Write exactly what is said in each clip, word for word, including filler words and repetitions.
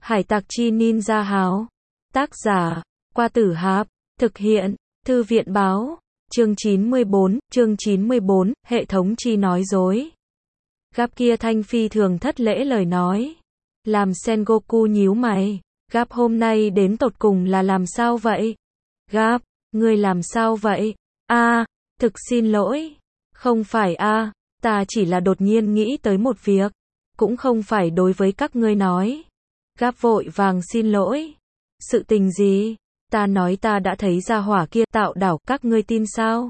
Hải tặc chi ninja háo. Tác giả, Qua Tử Hạp. Thực hiện, Thư viện báo. Chương chín mươi bốn, chương chín mươi bốn, hệ thống chi nói dối. Gap kia thanh phi thường thất lễ lời nói. Làm Sengoku nhíu mày. Gap hôm nay đến tột cùng là làm sao vậy? Gap, ngươi làm sao vậy? A, à, thực xin lỗi. Không phải a, à, ta chỉ là đột nhiên nghĩ tới một việc. Cũng không phải đối với các ngươi nói. Gap vội vàng xin lỗi. Sự tình gì? Ta nói ta đã thấy ra hỏa kia tạo đảo, các ngươi tin sao?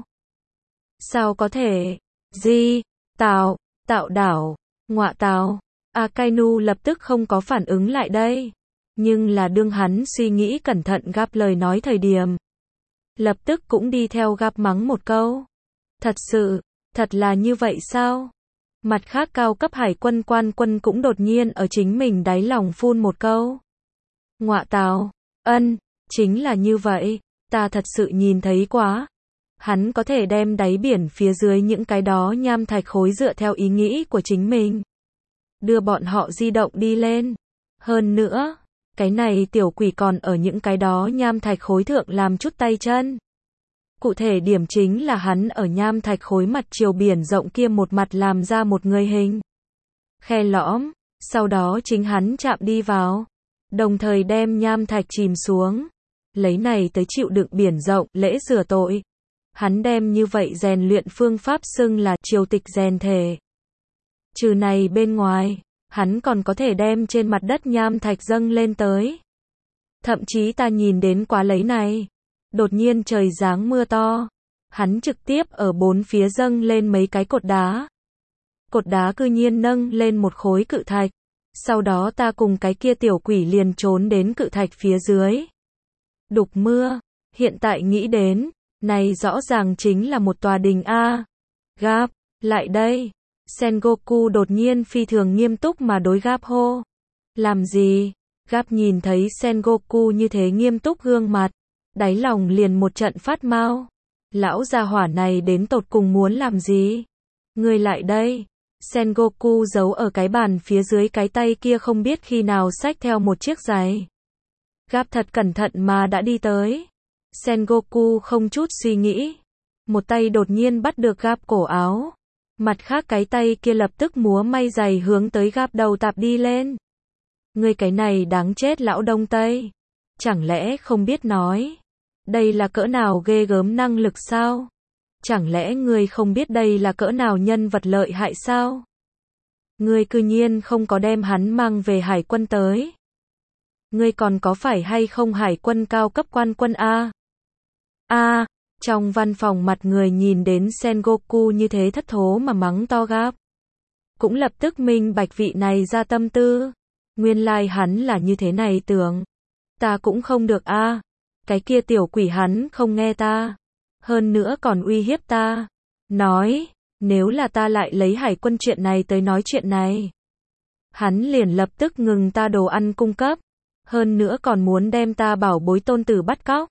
Sao có thể? Gì? Tạo, tạo đảo, ngọa tào. Akainu lập tức không có phản ứng lại đây. Nhưng là đương hắn suy nghĩ cẩn thận Gap lời nói thời điểm. Lập tức cũng đi theo Gap mắng một câu. Thật sự, thật là như vậy sao? Mặt khác cao cấp hải quân quan quân cũng đột nhiên ở chính mình đáy lòng phun một câu. Ngọa tào, ân, chính là như vậy, ta thật sự nhìn thấy quá. Hắn có thể đem đáy biển phía dưới những cái đó nham thạch khối dựa theo ý nghĩ của chính mình. Đưa bọn họ di động đi lên. Hơn nữa, cái này tiểu quỷ còn ở những cái đó nham thạch khối thượng làm chút tay chân. Cụ thể điểm chính là hắn ở nham thạch khối mặt chiều biển rộng kia một mặt làm ra một người hình. Khe lõm, sau đó chính hắn chạm đi vào. Đồng thời đem nham thạch chìm xuống. Lấy này tới chịu đựng biển rộng, lễ rửa tội. Hắn đem như vậy rèn luyện phương pháp xưng là triều tịch rèn thể. Trừ này bên ngoài, hắn còn có thể đem trên mặt đất nham thạch dâng lên tới. Thậm chí ta nhìn đến quá lấy này. Đột nhiên trời giáng mưa to. Hắn trực tiếp ở bốn phía dâng lên mấy cái cột đá. Cột đá cư nhiên nâng lên một khối cự thạch. Sau đó ta cùng cái kia tiểu quỷ liền trốn đến cự thạch phía dưới. Đục mưa. Hiện tại nghĩ đến, này rõ ràng chính là một tòa đình A. Gap, lại đây. Sengoku đột nhiên phi thường nghiêm túc mà đối Gap hô. Làm gì? Gap nhìn thấy Sengoku như thế nghiêm túc gương mặt. Đáy lòng liền một trận phát mau. Lão gia hỏa này đến tột cùng muốn làm gì? Ngươi lại đây. Sengoku giấu ở cái bàn phía dưới cái tay kia không biết khi nào xách theo một chiếc giày. Gap thật cẩn thận mà đã đi tới. Sengoku không chút suy nghĩ. Một tay đột nhiên bắt được Gap cổ áo. Mặt khác cái tay kia lập tức múa may giày hướng tới Gap đầu tạp đi lên. Ngươi cái này đáng chết lão Đông Tây. Chẳng lẽ không biết nói. Đây là cỡ nào ghê gớm năng lực sao? Chẳng lẽ ngươi không biết đây là cỡ nào nhân vật lợi hại sao? Ngươi cư nhiên không có đem hắn mang về hải quân tới. Ngươi còn có phải hay không hải quân cao cấp quan quân A? A, trong văn phòng mặt người nhìn đến Sengoku như thế thất thố mà mắng to Gap. Cũng lập tức minh bạch vị này ra tâm tư. Nguyên lai like hắn là như thế này tưởng. Ta cũng không được A. Cái kia tiểu quỷ hắn không nghe ta. Hơn nữa còn uy hiếp ta. Nói, nếu là ta lại lấy hải quân chuyện này tới nói chuyện này. Hắn liền lập tức ngừng ta đồ ăn cung cấp. Hơn nữa còn muốn đem ta bảo bối tôn tử bắt cóc.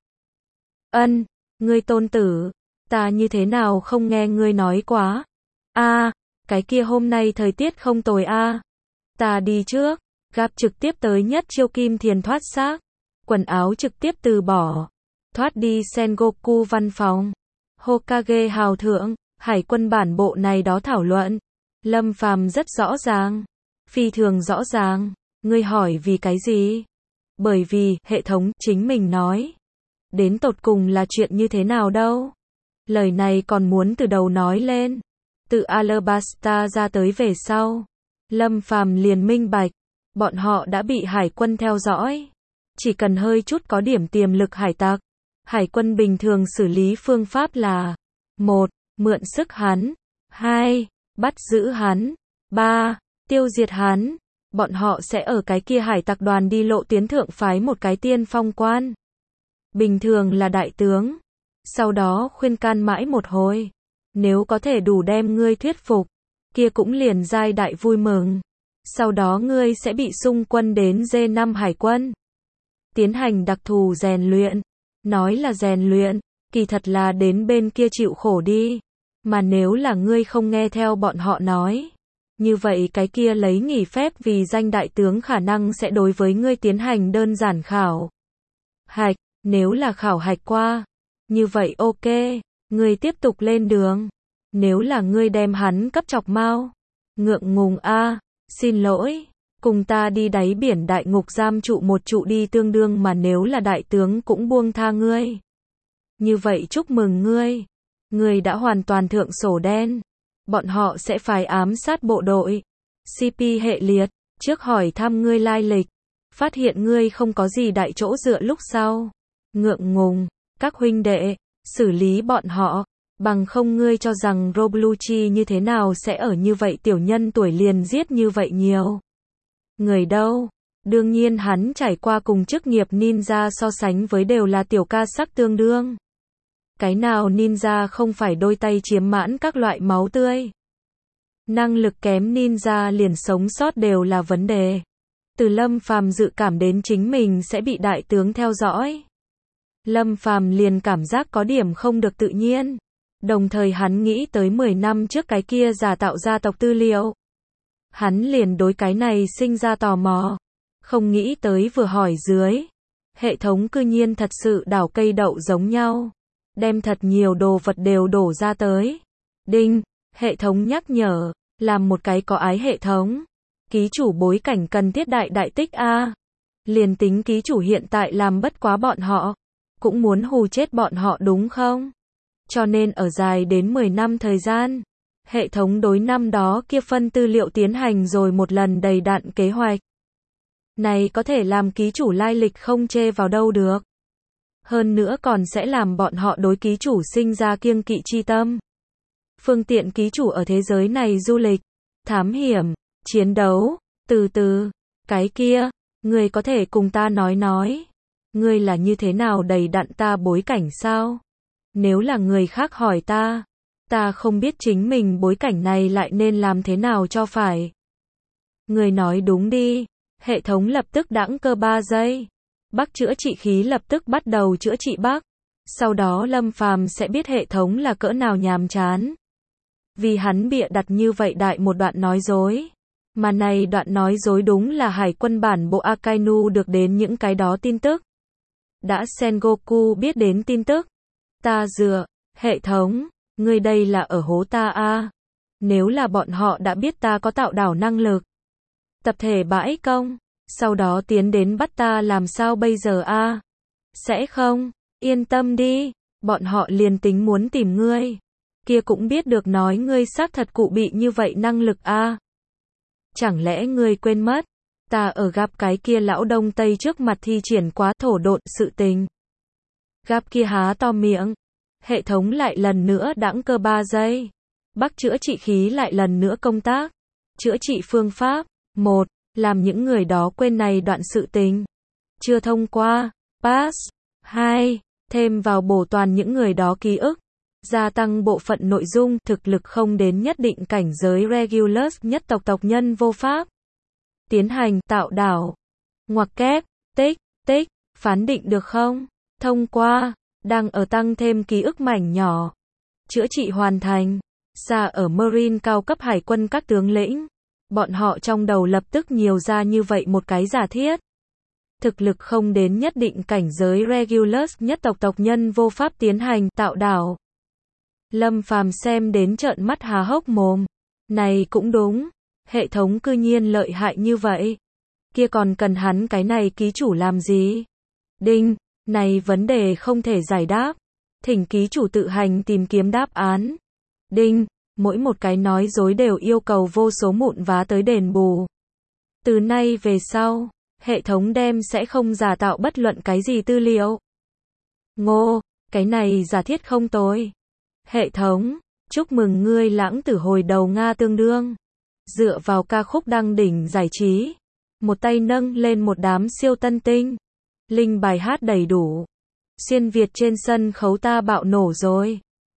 Ân, ngươi tôn tử, ta như thế nào không nghe ngươi nói quá. A, à, cái kia hôm nay thời tiết không tồi a. À. Ta đi trước. Gap trực tiếp tới nhất chiêu kim thiền thoát xác. Quần áo trực tiếp từ bỏ. Thoát đi Sengoku văn phòng. Hokage hào thượng, hải quân bản bộ này đó thảo luận. Lâm Phàm rất rõ ràng. Phi thường rõ ràng. Ngươi hỏi vì cái gì? Bởi vì, hệ thống, chính mình nói. Đến tột cùng là chuyện như thế nào đâu? Lời này còn muốn từ đầu nói lên. Từ Alabasta ra tới về sau. Lâm Phàm liền minh bạch. Bọn họ đã bị hải quân theo dõi. Chỉ cần hơi chút có điểm tiềm lực hải tặc. Hải quân bình thường xử lý phương pháp là một. Mượn sức hắn. hai. Bắt giữ hắn. ba. Tiêu diệt hắn. Bọn họ sẽ ở cái kia hải tặc đoàn đi lộ tiến thượng phái một cái tiên phong quan. Bình thường là đại tướng. Sau đó khuyên can mãi một hồi. Nếu có thể đủ đem ngươi thuyết phục. Kia cũng liền giai đại vui mừng. Sau đó ngươi sẽ bị xung quân đến D năm hải quân. Tiến hành đặc thù rèn luyện. Nói là rèn luyện, kỳ thật là đến bên kia chịu khổ đi. Mà nếu là ngươi không nghe theo bọn họ nói, Như vậy cái kia lấy nghỉ phép vì danh đại tướng khả năng sẽ đối với ngươi tiến hành đơn giản khảo hạch, nếu là khảo hạch qua, như vậy ok, ngươi tiếp tục lên đường. Nếu là ngươi đem hắn cấp chọc mau, ngượng ngùng a, xin lỗi, cùng ta đi đáy biển đại ngục giam trụ một trụ đi tương đương mà nếu là đại tướng cũng buông tha ngươi. Như vậy chúc mừng ngươi, ngươi đã hoàn toàn thượng sổ đen. Bọn họ sẽ phải ám sát bộ đội. xê pê hệ liệt, trước hỏi thăm ngươi lai lịch, phát hiện ngươi không có gì đại chỗ dựa lúc sau. Ngượng ngùng, các huynh đệ, xử lý bọn họ, bằng không ngươi cho rằng Robluchi như thế nào sẽ ở như vậy tiểu nhân tuổi liền giết như vậy nhiều. Người đâu? Đương nhiên hắn trải qua cùng chức nghiệp ninja so sánh với đều là tiểu ca sắc tương đương. Cái nào ninja không phải đôi tay chiếm mãn các loại máu tươi. Năng lực kém ninja liền sống sót đều là vấn đề. Từ Lâm Phàm dự cảm đến chính mình sẽ bị đại tướng theo dõi. Lâm Phàm liền cảm giác có điểm không được tự nhiên. Đồng thời hắn nghĩ tới mười năm trước cái kia giả tạo gia tộc tư liệu. Hắn liền đối cái này sinh ra tò mò. Không nghĩ tới vừa hỏi dưới. Hệ thống cư nhiên thật sự đảo cây đậu giống nhau. Đem thật nhiều đồ vật đều đổ ra tới. Đinh, hệ thống nhắc nhở, làm một cái có ái hệ thống. Ký chủ bối cảnh cần thiết đại đại tích A. Liền tính ký chủ hiện tại làm bất quá bọn họ, cũng muốn hù chết bọn họ đúng không? Cho nên ở dài đến mười năm thời gian, hệ thống đối năm đó kia phân tư liệu tiến hành rồi một lần đầy đặn kế hoạch. Này có thể làm ký chủ lai lịch không chê vào đâu được. Hơn nữa còn sẽ làm bọn họ đối ký chủ sinh ra kiêng kỵ chi tâm. Phương tiện ký chủ ở thế giới này du lịch, thám hiểm, chiến đấu, từ từ, cái kia, ngươi có thể cùng ta nói nói. Ngươi là như thế nào đầy đặn ta bối cảnh sao? Nếu là người khác hỏi ta, ta không biết chính mình bối cảnh này lại nên làm thế nào cho phải. Ngươi nói đúng đi, hệ thống lập tức đãng cơ ba giây. Bắc chữa trị khí lập tức bắt đầu chữa trị Bắc. Sau đó Lâm Phàm sẽ biết hệ thống là cỡ nào nhàm chán. Vì hắn bịa đặt như vậy đại một đoạn nói dối. Mà này đoạn nói dối đúng là hải quân bản bộ Akainu được đến những cái đó tin tức. Đã Sengoku biết đến tin tức. Ta dựa, hệ thống, ngươi đây là ở hố ta a. Nếu là bọn họ đã biết ta có tạo đảo năng lực. Tập thể bãi công. Sau đó tiến đến bắt ta làm sao bây giờ a? Sẽ không, yên tâm đi, bọn họ liền tính muốn tìm ngươi. Kia cũng biết được nói ngươi xác thật cụ bị như vậy năng lực a. Chẳng lẽ ngươi quên mất, ta ở gặp cái kia lão đông tây trước mặt thi triển quá thổ độn sự tình. Gặp kia há to miệng, hệ thống lại lần nữa đãng cơ ba giây. Bắc chữa trị khí lại lần nữa công tác. Chữa trị phương pháp, một. Làm những người đó quên này đoạn sự tình. Chưa thông qua, pass. hai. Thêm vào bổ toàn những người đó ký ức. Gia tăng bộ phận nội dung, thực lực không đến nhất định cảnh giới Regulus nhất tộc tộc nhân vô pháp. Tiến hành tạo đảo. Ngoặc kép, tích, tích, phán định được không? Thông qua, đang ở tăng thêm ký ức mảnh nhỏ. Chữa trị hoàn thành. Xa ở Marine cao cấp hải quân các tướng lĩnh. Bọn họ trong đầu lập tức nhiều ra như vậy một cái giả thiết. Thực lực không đến nhất định cảnh giới Regulus nhất tộc tộc nhân vô pháp tiến hành tạo đảo. Lâm Phàm xem đến trợn mắt há hốc mồm. Này cũng đúng. Hệ thống cư nhiên lợi hại như vậy. Kia còn cần hắn cái này ký chủ làm gì? Đinh, này vấn đề không thể giải đáp. Thỉnh ký chủ tự hành tìm kiếm đáp án. Đinh. Mỗi một cái nói dối đều yêu cầu vô số mụn vá tới đền bù. Từ nay về sau, hệ thống đem sẽ không giả tạo bất luận cái gì tư liệu. Ngô, cái này giả thiết không tồi. Hệ thống, chúc mừng ngươi lãng tử hồi đầu Nga tương đương. Dựa vào ca khúc đăng đỉnh giải trí. Một tay nâng lên một đám siêu tân tinh. Linh bài hát đầy đủ. Xuyên Việt trên sân khấu ta bạo nổ rồi.